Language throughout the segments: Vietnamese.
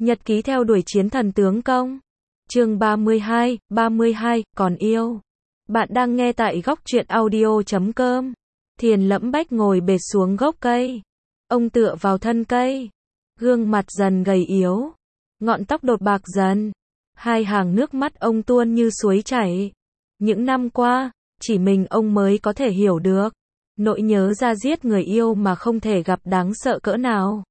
Nhật ký theo đuổi chiến thần tướng công. Chương 32, còn yêu. Bạn đang nghe tại góc truyện audio.com. Thiền Lẫm Bách ngồi bệt xuống gốc cây. Ông tựa vào thân cây. Gương mặt dần gầy yếu. Ngọn tóc đột bạc dần. Hai hàng nước mắt ông tuôn như suối chảy. Những năm qua, chỉ mình ông mới có thể hiểu được. Nỗi nhớ ra giết người yêu mà không thể gặp đáng sợ cỡ nào.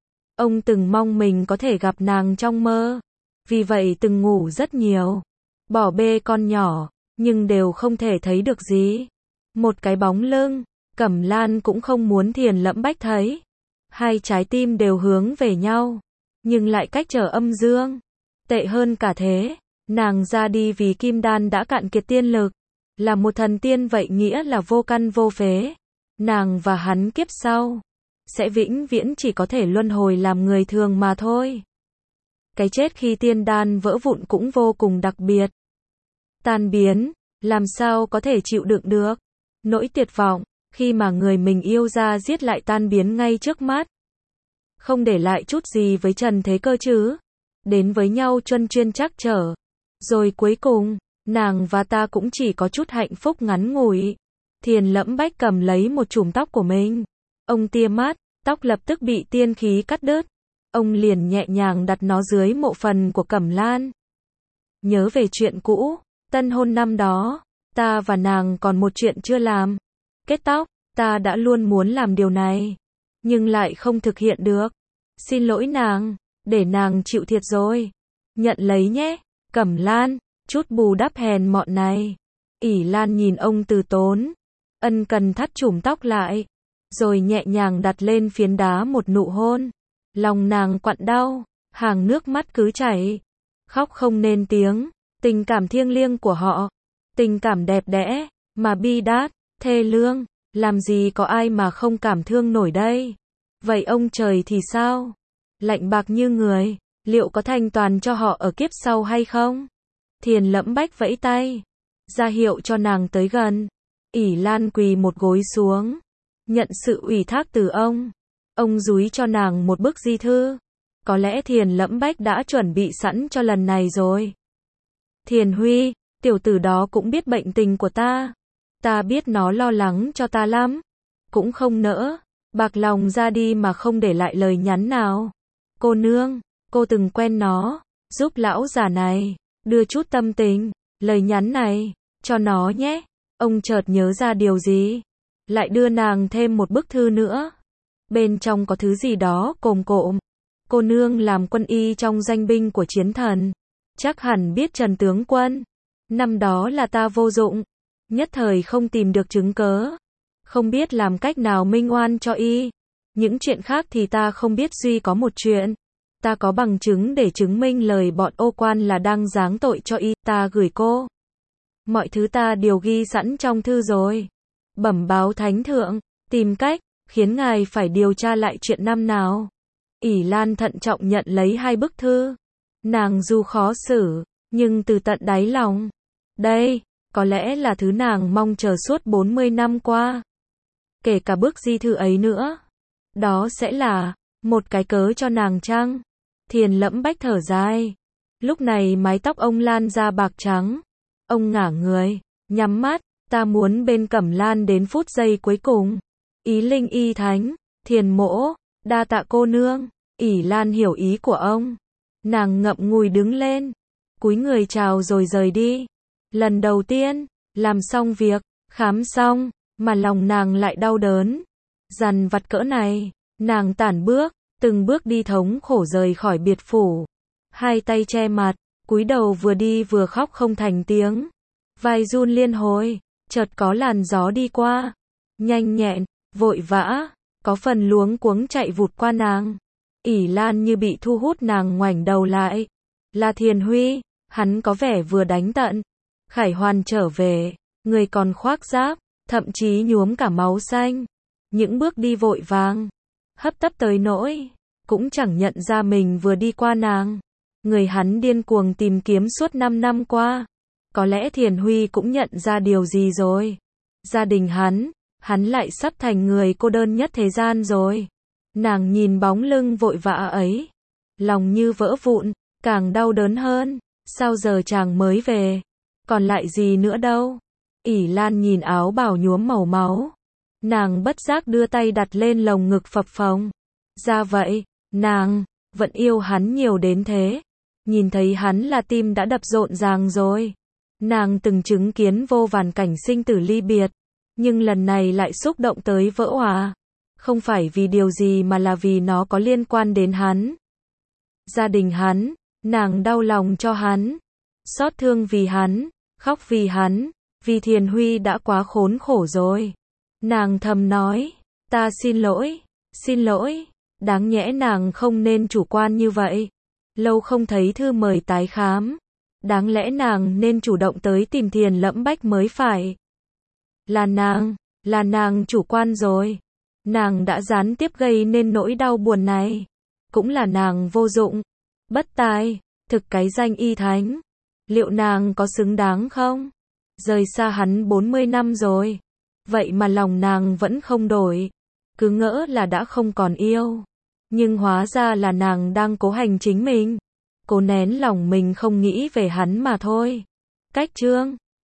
Ông từng mong mình có thể gặp nàng trong mơ. Vì vậy từng ngủ rất nhiều. Bỏ bê con nhỏ, nhưng đều không thể thấy được gì. Một cái bóng lưng, Cẩm Lan cũng không muốn Thiền Lẫm Bách thấy. Hai trái tim đều hướng về nhau, nhưng lại cách trở âm dương. Tệ hơn cả thế, nàng ra đi vì kim đan đã cạn kiệt tiên lực. Là một thần tiên vậy nghĩa là vô căn vô phế. Nàng và hắn kiếp sau sẽ vĩnh viễn chỉ có thể luân hồi làm người thường mà thôi. Cái chết khi tiên đan vỡ vụn cũng vô cùng đặc biệt. Tan biến, làm sao có thể chịu đựng được. Nỗi tuyệt vọng, khi mà người mình yêu ra giết lại tan biến ngay trước mắt. Không để lại chút gì với trần thế cơ chứ. Đến với nhau chuân chuyên trắc trở. Rồi cuối cùng, nàng và ta cũng chỉ có chút hạnh phúc ngắn ngủi. Thiền Lẫm Bách cầm lấy một chùm tóc của mình. Ông tia mắt, tóc lập tức bị tiên khí cắt đứt. Ông liền nhẹ nhàng đặt nó dưới mộ phần của Cẩm Lan. Nhớ về chuyện cũ, tân hôn năm đó, ta và nàng còn một chuyện chưa làm. Kết tóc, ta đã luôn muốn làm điều này, nhưng lại không thực hiện được. Xin lỗi nàng, để nàng chịu thiệt rồi. Nhận lấy nhé, Cẩm Lan, chút bù đắp hèn mọn này. ỷ Lan nhìn ông từ tốn, ân cần thắt chùm tóc lại, rồi nhẹ nhàng đặt lên phiến đá một nụ hôn. Lòng nàng quặn đau, hàng nước mắt cứ chảy. Khóc không nên tiếng, tình cảm thiêng liêng của họ. Tình cảm đẹp đẽ, mà bi đát, thê lương, làm gì có ai mà không cảm thương nổi đây. Vậy ông trời thì sao? Lạnh bạc như người, liệu có thành toàn cho họ ở kiếp sau hay không? Thiền Lẫm Bách vẫy tay, ra hiệu cho nàng tới gần. ỷ Lan quỳ một gối xuống, nhận sự ủy thác từ ông. Ông dúi cho nàng một bức di thư. Có lẽ Thiền Lẫm Bách đã chuẩn bị sẵn cho lần này rồi. Thiền Huy, tiểu tử đó cũng biết bệnh tình của ta. Ta biết nó lo lắng cho ta lắm. Cũng không nỡ bạc lòng ra đi mà không để lại lời nhắn nào. Cô nương, cô từng quen nó, giúp lão già này đưa chút tâm tình, lời nhắn này cho nó nhé. Ông chợt nhớ ra điều gì, lại đưa nàng thêm một bức thư nữa. Bên trong có thứ gì đó cồm cộm. Cô nương làm quân y trong danh binh của chiến thần, chắc hẳn biết Trần tướng quân. Năm đó là ta vô dụng, nhất thời không tìm được chứng cớ, không biết làm cách nào minh oan cho y. Những chuyện khác thì ta không biết, duy có một chuyện, ta có bằng chứng để chứng minh lời bọn ô quan là đang giáng tội cho y. Ta gửi cô mọi thứ, ta đều ghi sẵn trong thư rồi. Bẩm báo thánh thượng, tìm cách khiến ngài phải điều tra lại chuyện năm nào. ỷ Lan thận trọng nhận lấy hai bức thư. Nàng dù khó xử, nhưng từ tận đáy lòng, đây có lẽ là thứ nàng mong chờ suốt 40 năm qua. Kể cả bức di thư ấy nữa. Đó sẽ là một cái cớ cho nàng chăng? Thiền Lẫm Bách thở dài. Lúc này mái tóc ông lan ra bạc trắng. Ông ngả người, nhắm mắt. Ta muốn bên Cẩm Lan đến phút giây cuối cùng. Ý linh y thánh, Thiền mỗ, đa tạ cô nương. ỷ Lan hiểu ý của ông. Nàng ngậm ngùi đứng lên, cúi người chào rồi rời đi. Lần đầu tiên, làm xong việc, khám xong, mà lòng nàng lại đau đớn. Dằn vặt cỡ này, nàng tản bước, từng bước đi thống khổ rời khỏi biệt phủ. Hai tay che mặt, cúi đầu vừa đi vừa khóc không thành tiếng. Vai run liên hồi, chợt có làn gió đi qua. Nhanh nhẹn, vội vã, có phần luống cuống chạy vụt qua nàng. ỷ Lan như bị thu hút, nàng ngoảnh đầu lại. Là Thiền Huy, hắn có vẻ vừa đánh tận Khải Hoàn trở về, người còn khoác giáp, thậm chí nhuốm cả máu xanh. Những bước đi vội vàng, hấp tấp tới nỗi cũng chẳng nhận ra mình vừa đi qua nàng. Người hắn điên cuồng tìm kiếm suốt 5 năm qua. Có lẽ Thiền Huy cũng nhận ra điều gì rồi. Gia đình hắn lại sắp thành người cô đơn nhất thế gian rồi. Nàng nhìn bóng lưng vội vã ấy, lòng như vỡ vụn, càng đau đớn hơn. Sao giờ chàng mới về? Còn lại gì nữa đâu? ỷ Lan nhìn áo bào nhuốm màu máu. Nàng bất giác đưa tay đặt lên lồng ngực phập phồng. Ra vậy, nàng vẫn yêu hắn nhiều đến thế. Nhìn thấy hắn là tim đã đập rộn ràng rồi. Nàng từng chứng kiến vô vàn cảnh sinh tử ly biệt, nhưng lần này lại xúc động tới vỡ òa. Không phải vì điều gì mà là vì nó có liên quan đến hắn. Gia đình hắn, nàng đau lòng cho hắn, xót thương vì hắn, khóc vì hắn, vì Thiền Huy đã quá khốn khổ rồi. Nàng thầm nói, ta xin lỗi, đáng nhẽ nàng không nên chủ quan như vậy. Lâu không thấy thư mời tái khám, đáng lẽ nàng nên chủ động tới tìm Thiền Lẫm Bách mới phải. Là nàng chủ quan rồi. Nàng đã gián tiếp gây nên nỗi đau buồn này. Cũng là nàng vô dụng, bất tài, thực cái danh y thánh. Liệu nàng có xứng đáng không? Rời xa hắn 40 năm rồi. Vậy mà lòng nàng vẫn không đổi. Cứ ngỡ là đã không còn yêu. Nhưng hóa ra là nàng đang cố hành chính mình. Cố nén lòng mình không nghĩ về hắn mà thôi. Cách chương